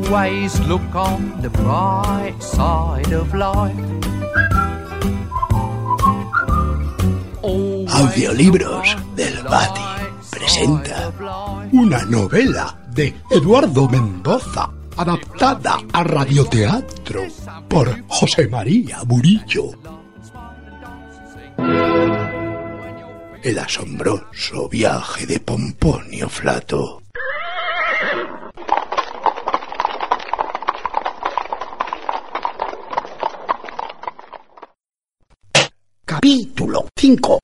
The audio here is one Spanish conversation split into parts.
Always look on the bright side of life. Audiolibros del Bati presenta una novela de Eduardo Mendoza, adaptada a radioteatro por José María Murillo. El asombroso viaje de Pomponio Flato. Capítulo 5.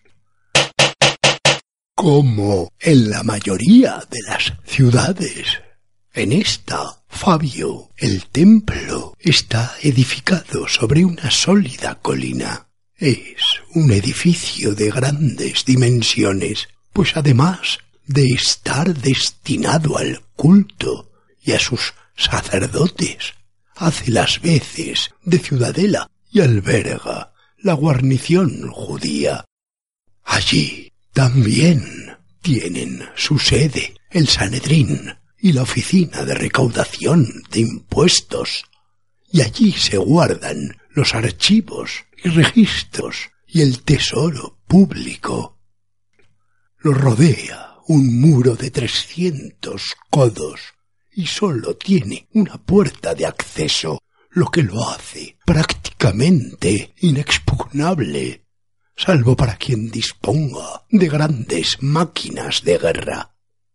Como en la mayoría de las ciudades, en esta, Fabio, el templo está edificado sobre una sólida colina. Es un edificio de grandes dimensiones, pues además de estar destinado al culto y a sus sacerdotes, hace las veces de ciudadela y alberga la guarnición judía. Allí también tienen su sede el Sanedrín y la oficina de recaudación de impuestos, y allí se guardan los archivos y registros y el tesoro público. Lo rodea un muro de 300 codos y sólo tiene una puerta de acceso, lo que lo hace prácticamente inexpugnable, salvo para quien disponga de grandes máquinas de guerra.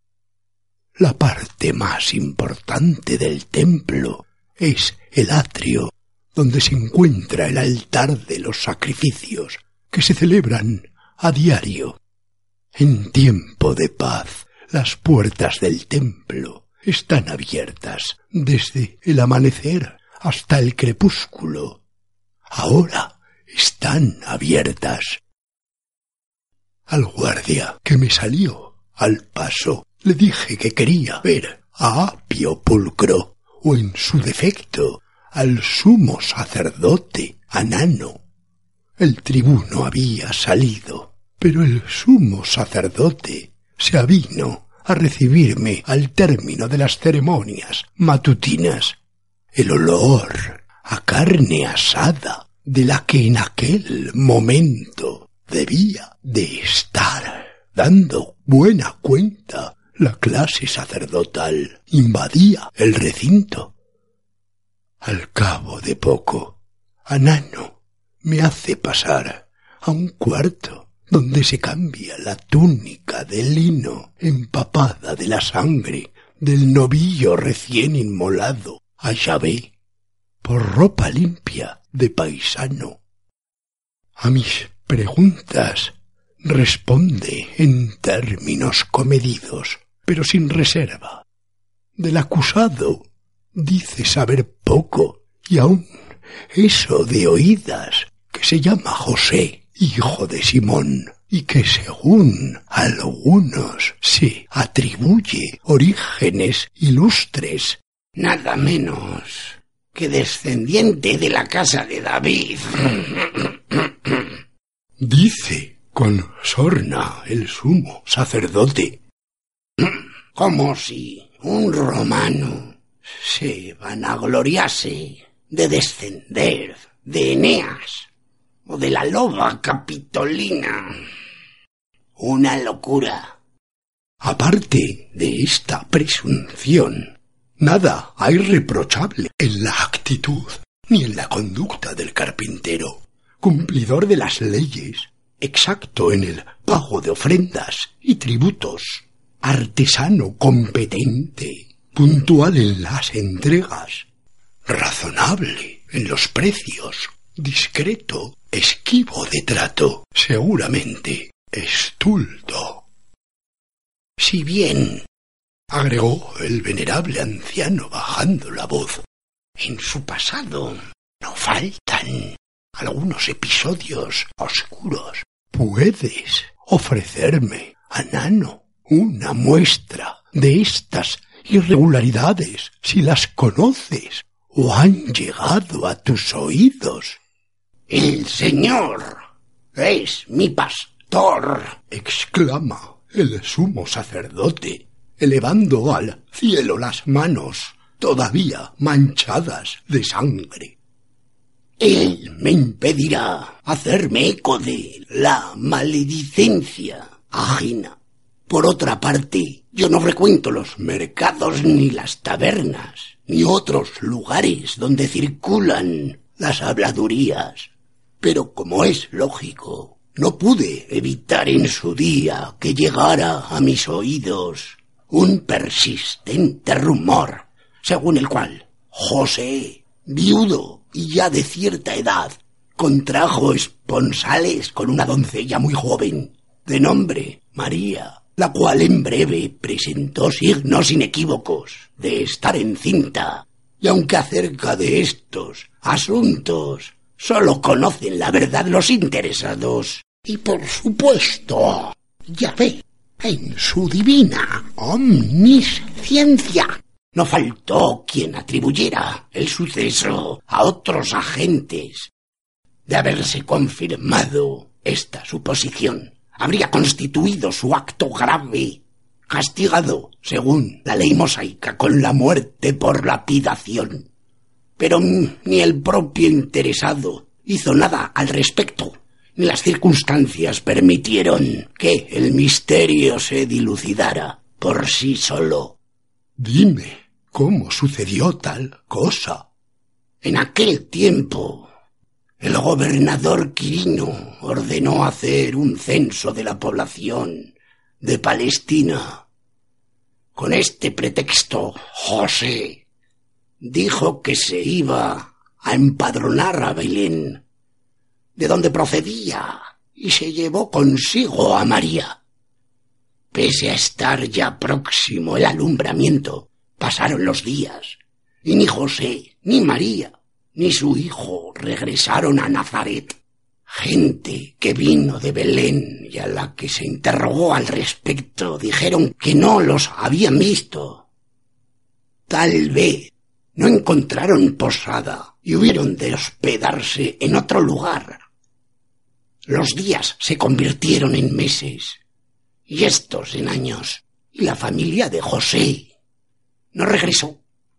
La parte más importante del templo es el atrio, donde se encuentra el altar de los sacrificios que se celebran a diario. En tiempo de paz, las puertas del templo están abiertas desde el amanecer hasta el crepúsculo. Ahora están abiertas. Al guardia que me salió al paso le dije que quería ver a Apio Pulcro, o en su defecto al sumo sacerdote Anano. El tribuno había salido, pero el sumo sacerdote se avino a recibirme al término de las ceremonias matutinas. El olor a carne asada de la que en aquel momento debía de estar dando buena cuenta la clase sacerdotal invadía el recinto. Al cabo de poco, Anano me hace pasar a un cuarto donde se cambia la túnica de lino empapada de la sangre del novillo recién inmolado a Yahvé por ropa limpia de paisano. A mis preguntas responde en términos comedidos, pero sin reserva. Del acusado dice saber poco, y aun eso de oídas, que se llama José, hijo de Simón, y que según algunos se atribuye orígenes ilustres, nada menos que descendiente de la casa de David. Dice con sorna el sumo sacerdote. Como si un romano se vanagloriase de descender de Eneas o de la loba Capitolina. Una locura. Aparte de esta presunción, nada hay reprochable en la actitud ni en la conducta del carpintero, cumplidor de las leyes, exacto en el pago de ofrendas y tributos, artesano competente, puntual en las entregas, razonable en los precios, discreto, esquivo de trato, seguramente estulto. Si bien, agregó el venerable anciano bajando la voz, en su pasado no faltan algunos episodios oscuros. ¿Puedes ofrecerme, Anano, una muestra de estas irregularidades si las conoces o han llegado a tus oídos? El Señor es mi pastor, exclama el sumo sacerdote, elevando al cielo las manos todavía manchadas de sangre. Él me impedirá hacerme eco de la maledicencia ajena. Por otra parte, yo no frecuento los mercados ni las tabernas, ni otros lugares donde circulan las habladurías. Pero como es lógico, no pude evitar en su día que llegara a mis oídos un persistente rumor, según el cual José, viudo y ya de cierta edad, contrajo esponsales con una doncella muy joven, de nombre María, la cual en breve presentó signos inequívocos de estar encinta, y aunque acerca de estos asuntos solo conocen la verdad los interesados, y por supuesto, Yahvé, en su divina omnisciencia, no faltó quien atribuyera el suceso a otros agentes. De haberse confirmado esta suposición, habría constituido su acto grave, castigado, según la ley mosaica, con la muerte por lapidación. Pero ni el propio interesado hizo nada al respecto, ni las circunstancias permitieron que el misterio se dilucidara por sí solo. Dime, ¿cómo sucedió tal cosa? En aquel tiempo, el gobernador Quirino ordenó hacer un censo de la población de Palestina. Con este pretexto, José dijo que se iba a empadronar a Belén, de donde procedía, y se llevó consigo a María. Pese a estar ya próximo el alumbramiento, pasaron los días, y ni José, ni María, ni su hijo regresaron a Nazaret. Gente que vino de Belén y a la que se interrogó al respecto dijeron que no los habían visto. Tal vez no encontraron posada y hubieron de hospedarse en otro lugar. Los días se convirtieron en meses, y estos en años, y la familia de José no regresó.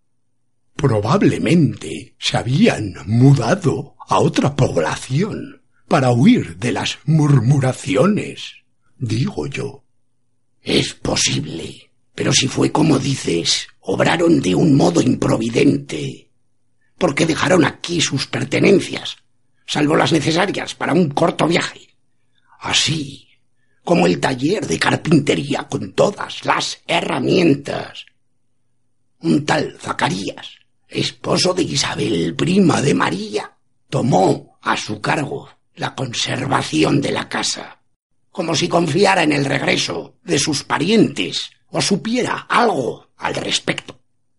Probablemente se habían mudado a otra población para huir de las murmuraciones, digo yo. Es posible, pero si fue como dices, obraron de un modo improvidente, porque dejaron aquí sus pertenencias, salvo las necesarias para un corto viaje, así como el taller de carpintería con todas las herramientas. Un tal Zacarías, esposo de Isabel, prima de María, tomó a su cargo la conservación de la casa, como si confiara en el regreso de sus parientes o supiera algo al respecto.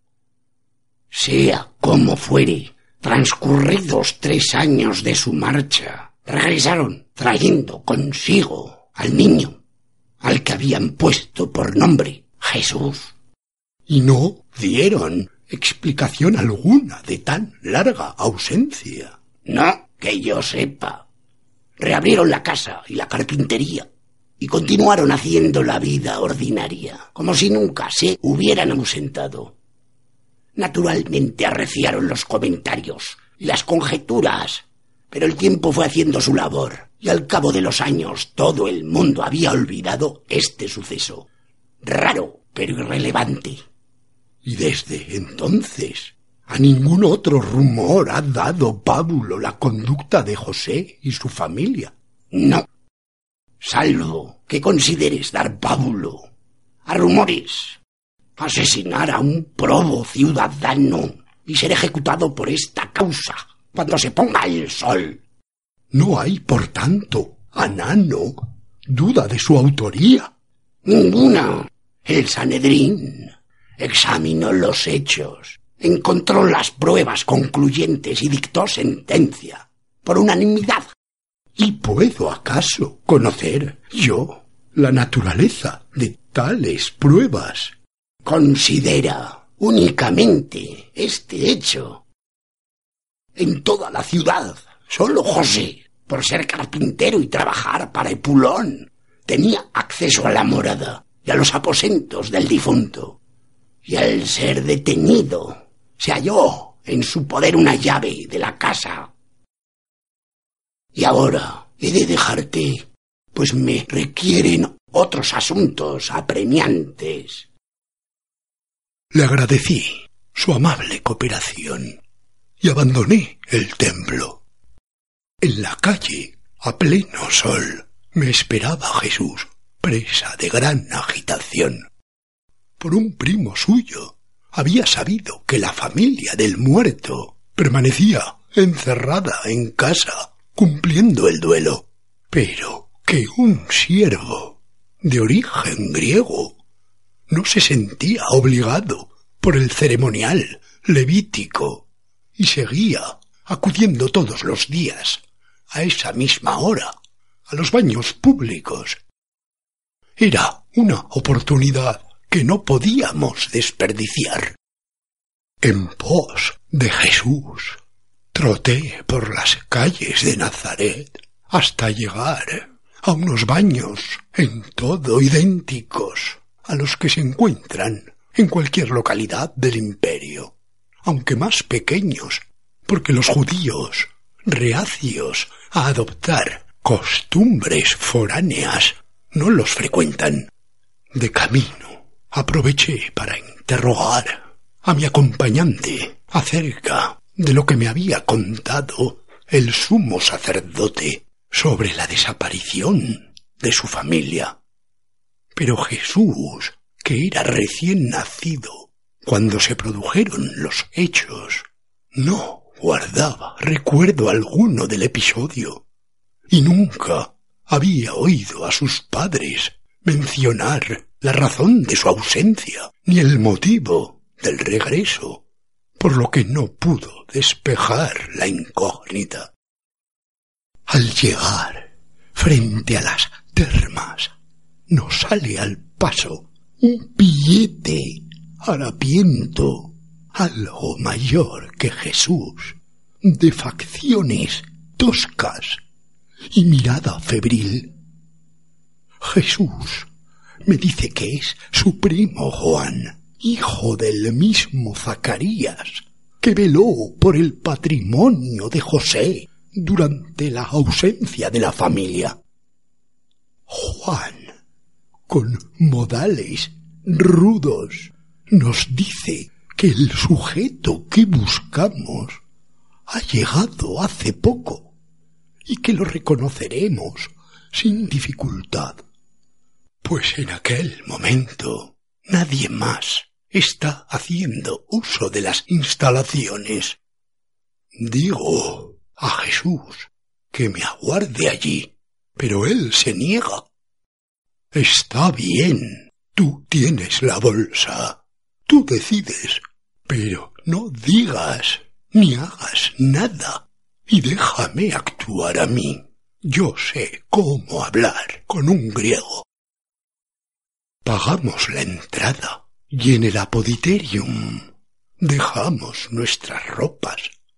Sea como fuere, transcurridos 3 años de su marcha, regresaron trayendo consigo al niño, al que habían puesto por nombre Jesús. Y no dieron explicación alguna de tan larga ausencia. No, que yo sepa. Reabrieron la casa y la carpintería y continuaron haciendo la vida ordinaria, como si nunca se hubieran ausentado. Naturalmente arreciaron los comentarios y las conjeturas, pero el tiempo fue haciendo su labor, y al cabo de los años todo el mundo había olvidado este suceso, raro pero irrelevante. Y desde entonces a ningún otro rumor ha dado pábulo la conducta de José y su familia. No, salvo que consideres dar pábulo a rumores, asesinar a un probo ciudadano y ser ejecutado por esta causa cuando se ponga el sol. No hay, por tanto, Anano, duda de su autoría. Ninguna. El Sanedrín examinó los hechos, encontró las pruebas concluyentes y dictó sentencia por unanimidad. ¿Y puedo acaso conocer yo la naturaleza de tales pruebas? Considera únicamente este hecho. En toda la ciudad, solo José, por ser carpintero y trabajar para Epulón, tenía acceso a la morada y a los aposentos del difunto. Y al ser detenido, se halló en su poder una llave de la casa. Y ahora he de dejarte, pues me requieren otros asuntos apremiantes. Le agradecí su amable cooperación y abandoné el templo. En la calle, a pleno sol, me esperaba Jesús, presa de gran agitación. Por un primo suyo había sabido que la familia del muerto permanecía encerrada en casa, cumpliendo el duelo, pero que un siervo de origen griego no se sentía obligado por el ceremonial levítico y seguía acudiendo todos los días a esa misma hora a los baños públicos. Era una oportunidad que no podíamos desperdiciar. En pos de Jesús troté por las calles de Nazaret hasta llegar a unos baños en todo idénticos a los que se encuentran en cualquier localidad del imperio, aunque más pequeños, porque los judíos, reacios a adoptar costumbres foráneas, no los frecuentan. De camino aproveché para interrogar a mi acompañante acerca de lo que me había contado el sumo sacerdote sobre la desaparición de su familia. Pero Jesús, que era recién nacido cuando se produjeron los hechos, no guardaba recuerdo alguno del episodio y nunca había oído a sus padres mencionar la razón de su ausencia ni el motivo del regreso, por lo que no pudo despejar la incógnita. Al llegar frente a las termas, nos sale al paso un pillete harapiento, algo mayor que Jesús, de facciones toscas y mirada febril. Jesús me dice que es su primo Juan, hijo del mismo Zacarías, que veló por el patrimonio de José durante la ausencia de la familia. Juan, con modales rudos, nos dice que el sujeto que buscamos ha llegado hace poco y que lo reconoceremos sin dificultad, pues en aquel momento nadie más está haciendo uso de las instalaciones. Digo a Jesús que me aguarde allí, pero él se niega. Está bien, tú tienes la bolsa, tú decides, pero no digas ni hagas nada y déjame actuar a mí. Yo sé cómo hablar con un griego. Pagamos la entrada y en el apoditerium dejamos nuestras ropas.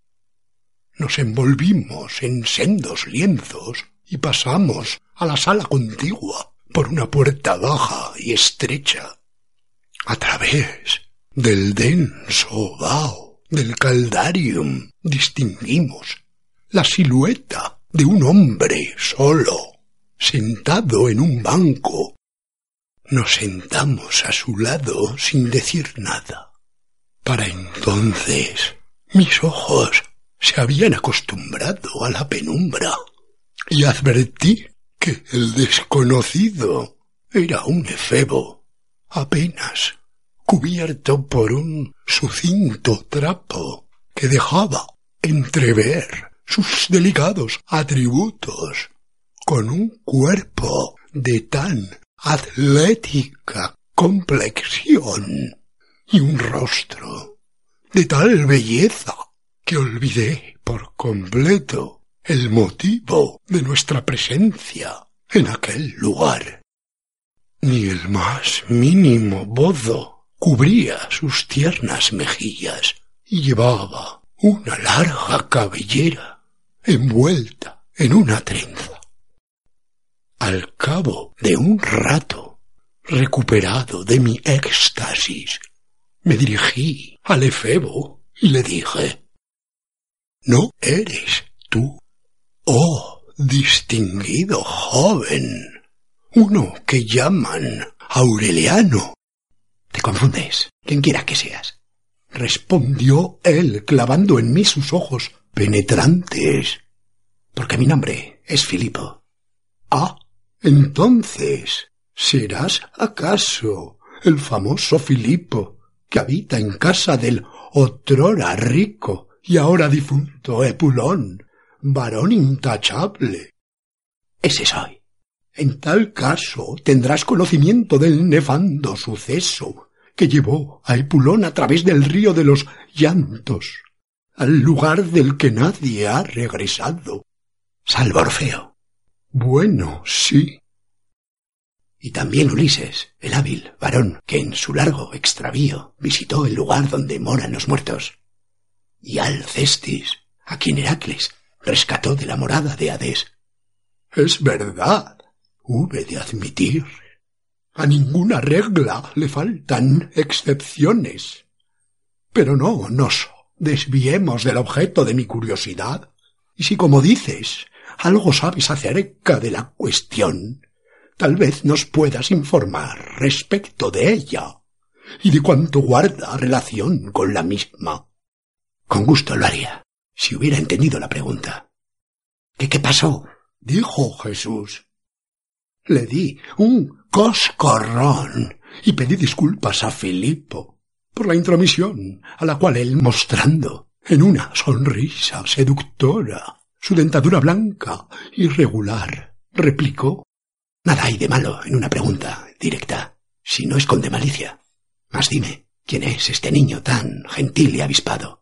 Nos envolvimos en sendos lienzos y pasamos a la sala contigua por una puerta baja y estrecha. A través del denso vaho del caldarium distinguimos la silueta de un hombre solo, sentado en un banco. Nos sentamos a su lado sin decir nada. Para entonces mis ojos se habían acostumbrado a la penumbra y advertí que el desconocido era un efebo, apenas cubierto por un sucinto trapo que dejaba entrever sus delicados atributos, con un cuerpo de tan atlética complexión y un rostro de tal belleza que olvidé por completo el motivo de nuestra presencia en aquel lugar. Ni el más mínimo bozo cubría sus tiernas mejillas y llevaba una larga cabellera envuelta en una trenza. Al cabo de un rato, recuperado de mi éxtasis, me dirigí al efebo y le dije: «¿No eres tú, oh distinguido joven, uno que llaman Aureliano?» «Te confundes, quien quiera que seas», respondió él, clavando en mí sus ojos penetrantes. «porque mi nombre es Filipo». «Ah, entonces, ¿serás acaso el famoso Filipo que habita en casa del otrora rico y ahora difunto Epulón, varón intachable?» «Ese soy». «En tal caso tendrás conocimiento del nefando suceso que llevó a Epulón a través del río de los llantos, al lugar del que nadie ha regresado». «Salvo Orfeo». «Bueno, sí». «Y también Ulises, el hábil varón que en su largo extravío visitó el lugar donde moran los muertos. Y Alcestis, a quien Heracles rescató de la morada de Hades». «Es verdad, hube de admitir. A ninguna regla le faltan excepciones. Pero no nos desviemos del objeto de mi curiosidad. Y si, como dices, algo sabes acerca de la cuestión, tal vez nos puedas informar respecto de ella y de cuánto guarda relación con la misma». «Con gusto lo haría, si hubiera entendido la pregunta». ¿Qué pasó?», dijo Jesús. Le di un coscorrón y pedí disculpas a Filipo por la intromisión a la cual él, mostrando en una sonrisa seductora su dentadura blanca y regular, replicó: «Nada hay de malo en una pregunta directa, si no esconde malicia. Mas dime, ¿quién es este niño tan gentil y avispado?».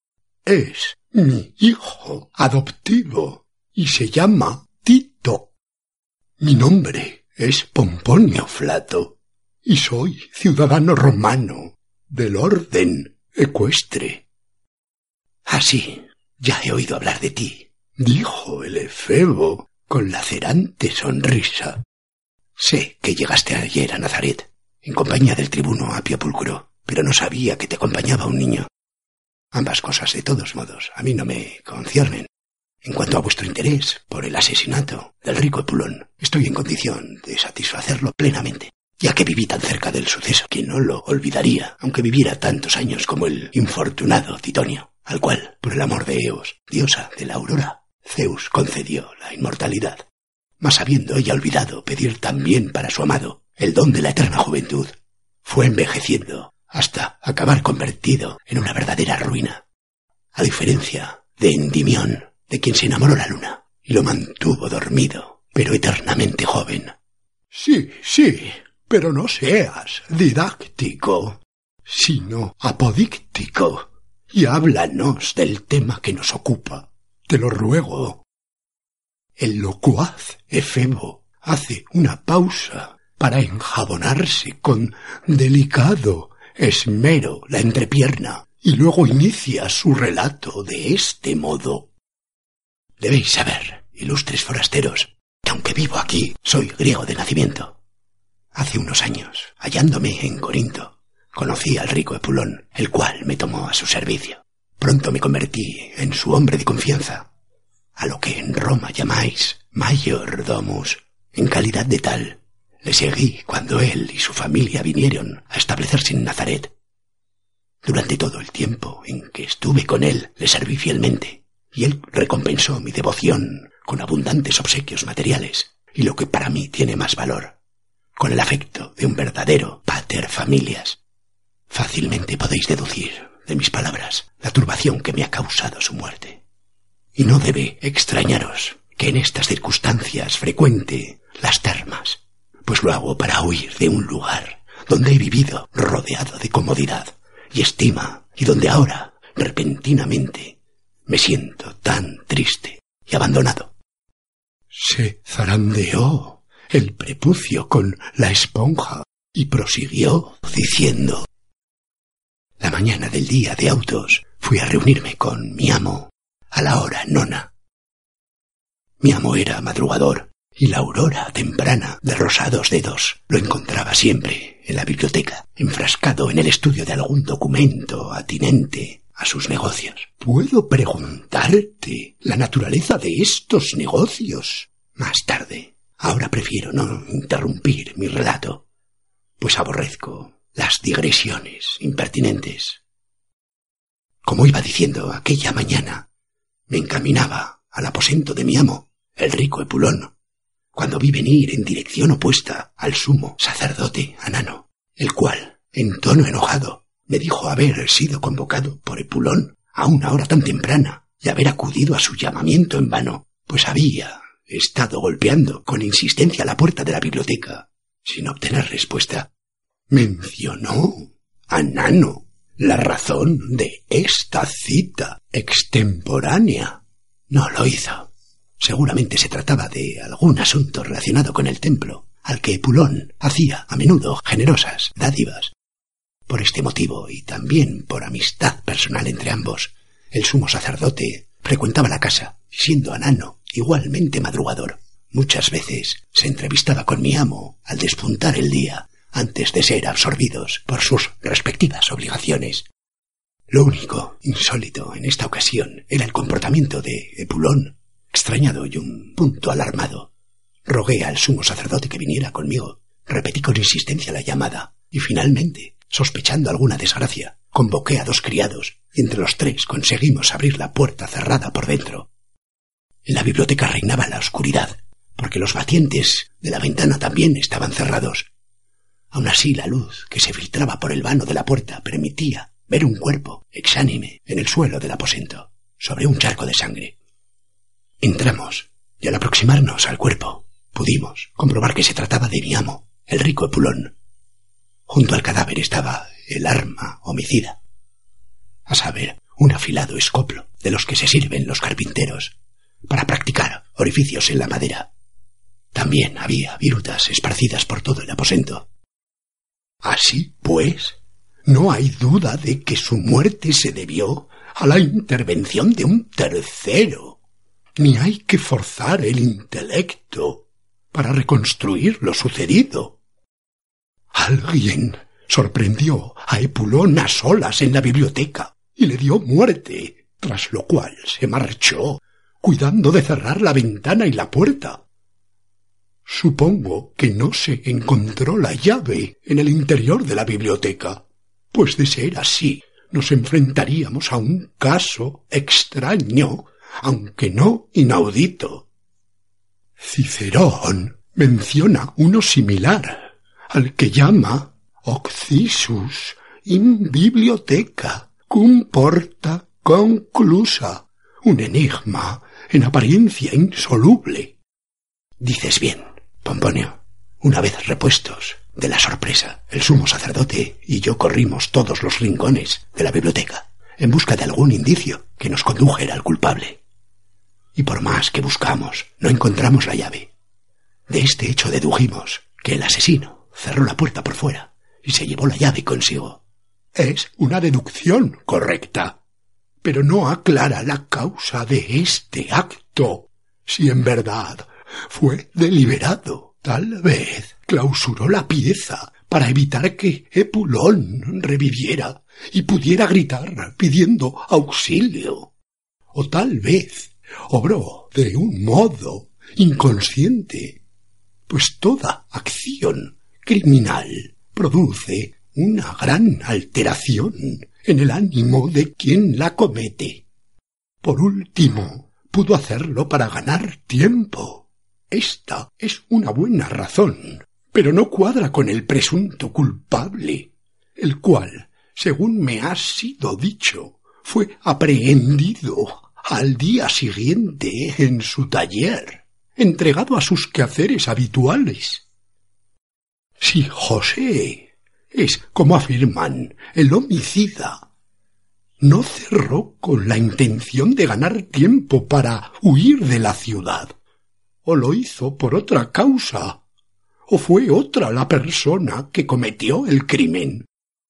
«Es mi hijo adoptivo y se llama Tito. Mi nombre es Pomponio Flato y soy ciudadano romano del orden ecuestre». «Ah, sí, ya he oído hablar de ti», dijo el efebo con lacerante sonrisa. «Sé que llegaste ayer a Nazaret, en compañía del tribuno Apio Pulcro, pero no sabía que te acompañaba un niño. Ambas cosas, de todos modos, a mí no me conciernen. En cuanto a vuestro interés por el asesinato del rico Epulón, estoy en condición de satisfacerlo plenamente, ya que viví tan cerca del suceso que no lo olvidaría, aunque viviera tantos años como el infortunado Titonio, al cual, por el amor de Eos, diosa de la aurora, Zeus concedió la inmortalidad. Mas habiendo ella olvidado pedir también para su amado el don de la eterna juventud, fue envejeciendo hasta acabar convertido en una verdadera ruina, a diferencia de Endimión, de quien se enamoró la luna y lo mantuvo dormido, pero eternamente joven». «Sí, sí, pero no seas didáctico, sino apodíctico, y háblanos del tema que nos ocupa, te lo ruego». El locuaz efebo hace una pausa para enjabonarse con delicado esmero la entrepierna y luego inicia su relato de este modo: «Debéis saber, ilustres forasteros, que aunque vivo aquí, soy griego de nacimiento. Hace unos años, hallándome en Corinto, conocí al rico Epulón, el cual me tomó a su servicio. Pronto me convertí en su hombre de confianza, a lo que en Roma llamáis mayordomus. En calidad de tal, le seguí cuando él y su familia vinieron a establecerse en Nazaret. Durante todo el tiempo en que estuve con él, le serví fielmente, y él recompensó mi devoción con abundantes obsequios materiales, y lo que para mí tiene más valor, con el afecto de un verdadero pater familias. Fácilmente podéis deducir de mis palabras la turbación que me ha causado su muerte. Y no debe extrañaros que en estas circunstancias frecuente las termas, pues lo hago para huir de un lugar donde he vivido rodeado de comodidad y estima, y donde ahora, repentinamente, me siento tan triste y abandonado». Se zarandeó el prepucio con la esponja y prosiguió diciendo: «La mañana del día de autos fui a reunirme con mi amo a la hora nona. Mi amo era madrugador, y la aurora temprana de rosados dedos lo encontraba siempre en la biblioteca, enfrascado en el estudio de algún documento atinente a sus negocios. ¿Puedo preguntarte la naturaleza de estos negocios? Más tarde. Ahora prefiero no interrumpir mi relato, pues aborrezco las digresiones impertinentes. Como iba diciendo, aquella mañana me encaminaba al aposento de mi amo, el rico Epulón, cuando vi venir en dirección opuesta al sumo sacerdote Anano, el cual, en tono enojado, me dijo haber sido convocado por Epulón a una hora tan temprana y haber acudido a su llamamiento en vano, pues había estado golpeando con insistencia la puerta de la biblioteca sin obtener respuesta. Mencionó Anano la razón de esta cita extemporánea. No lo hizo. Seguramente se trataba de algún asunto relacionado con el templo, al que Epulón hacía a menudo generosas dádivas. Por este motivo, y también por amistad personal entre ambos, el sumo sacerdote frecuentaba la casa, siendo Anano igualmente madrugador. Muchas veces se entrevistaba con mi amo al despuntar el día, antes de ser absorbidos por sus respectivas obligaciones. Lo único insólito en esta ocasión era el comportamiento de Epulón, extrañado y un punto alarmado. Rogué al sumo sacerdote que viniera conmigo, repetí con insistencia la llamada, y finalmente, sospechando alguna desgracia, convoqué a 2 criados, y entre los 3 conseguimos abrir la puerta cerrada por dentro. En la biblioteca reinaba la oscuridad, porque los batientes de la ventana también estaban cerrados. Aun así, la luz que se filtraba por el vano de la puerta permitía ver un cuerpo exánime en el suelo del aposento, sobre un charco de sangre. Entramos, y al aproximarnos al cuerpo, pudimos comprobar que se trataba de mi amo, el rico Epulón. Junto al cadáver estaba el arma homicida, a saber, un afilado escoplo de los que se sirven los carpinteros para practicar orificios en la madera. También había virutas esparcidas por todo el aposento. Así pues, no hay duda de que su muerte se debió a la intervención de un tercero, ni hay que forzar el intelecto para reconstruir lo sucedido. Alguien sorprendió a Epulón a solas en la biblioteca y le dio muerte, tras lo cual se marchó, cuidando de cerrar la ventana y la puerta. Supongo que no se encontró la llave en el interior de la biblioteca, pues de ser así nos enfrentaríamos a un caso extraño, aunque no inaudito. Cicerón menciona uno similar, al que llama Occisus in biblioteca cum porta conclusa, un enigma en apariencia insoluble. Dices bien, Pomponio. Una vez repuestos de la sorpresa, el sumo sacerdote y yo corrimos todos los rincones de la biblioteca en busca de algún indicio que nos condujera al culpable. Y por más que buscamos, no encontramos la llave. De este hecho dedujimos que el asesino cerró la puerta por fuera y se llevó la llave consigo. Es una deducción correcta, pero no aclara la causa de este acto. Si en verdad fue deliberado, tal vez clausuró la pieza para evitar que Epulón reviviera y pudiera gritar pidiendo auxilio. O tal vez obró de un modo inconsciente, pues toda acción criminal produce una gran alteración en el ánimo de quien la comete. Por último, pudo hacerlo para ganar tiempo. Esta es una buena razón, pero no cuadra con el presunto culpable, el cual, según me ha sido dicho, fue aprehendido al día siguiente en su taller, entregado a sus quehaceres habituales. Si José es, como afirman, el homicida, no cerró con la intención de ganar tiempo para huir de la ciudad, o lo hizo por otra causa, o fue otra la persona que cometió el crimen.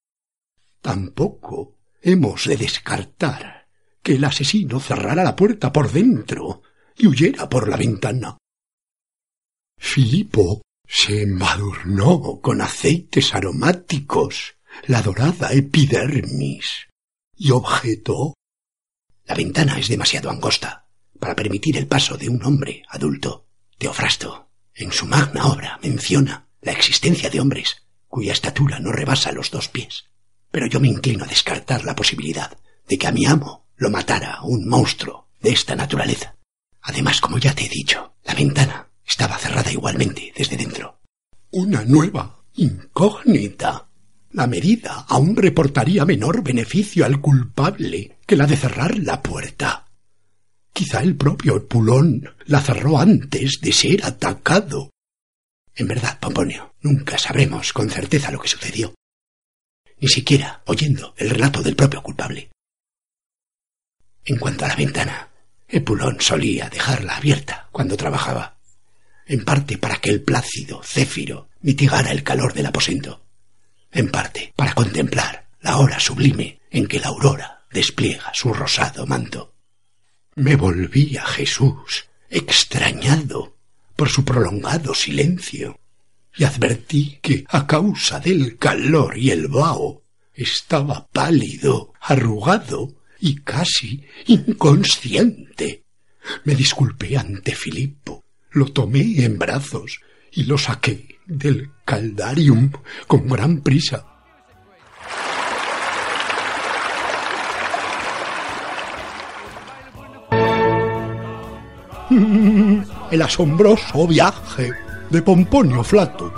Tampoco hemos de descartar que el asesino cerrara la puerta por dentro y huyera por la ventana. Filipo se embadurnó con aceites aromáticos la dorada epidermis y objetó: «La ventana es demasiado angosta para permitir el paso de un hombre adulto. Teofrasto, en su magna obra, menciona la existencia de hombres cuya estatura no rebasa los 2 pies. Pero yo me inclino a descartar la posibilidad de que a mi amo lo matara un monstruo de esta naturaleza. Además, como ya te he dicho, la ventana estaba cerrada igualmente desde dentro». Una nueva incógnita. La medida aún reportaría menor beneficio al culpable que la de cerrar la puerta. Quizá el propio Epulón la cerró antes de ser atacado. En verdad, Pomponio, nunca sabremos con certeza lo que sucedió, ni siquiera oyendo el relato del propio culpable. En cuanto a la ventana, Epulón solía dejarla abierta cuando trabajaba, en parte para que el plácido céfiro mitigara el calor del aposento, en parte para contemplar la hora sublime en que la aurora despliega su rosado manto. Me volví a Jesús, extrañado por su prolongado silencio, y advertí que, a causa del calor y el vaho, estaba pálido, arrugado y casi inconsciente. Me disculpé ante Filipo, lo tomé en brazos y lo saqué del caldarium con gran prisa. El asombroso viaje de Pomponio Flato.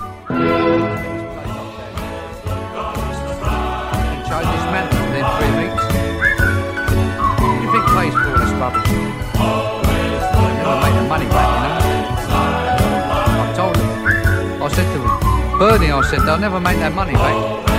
Bernie, I said, they'll never make that money back.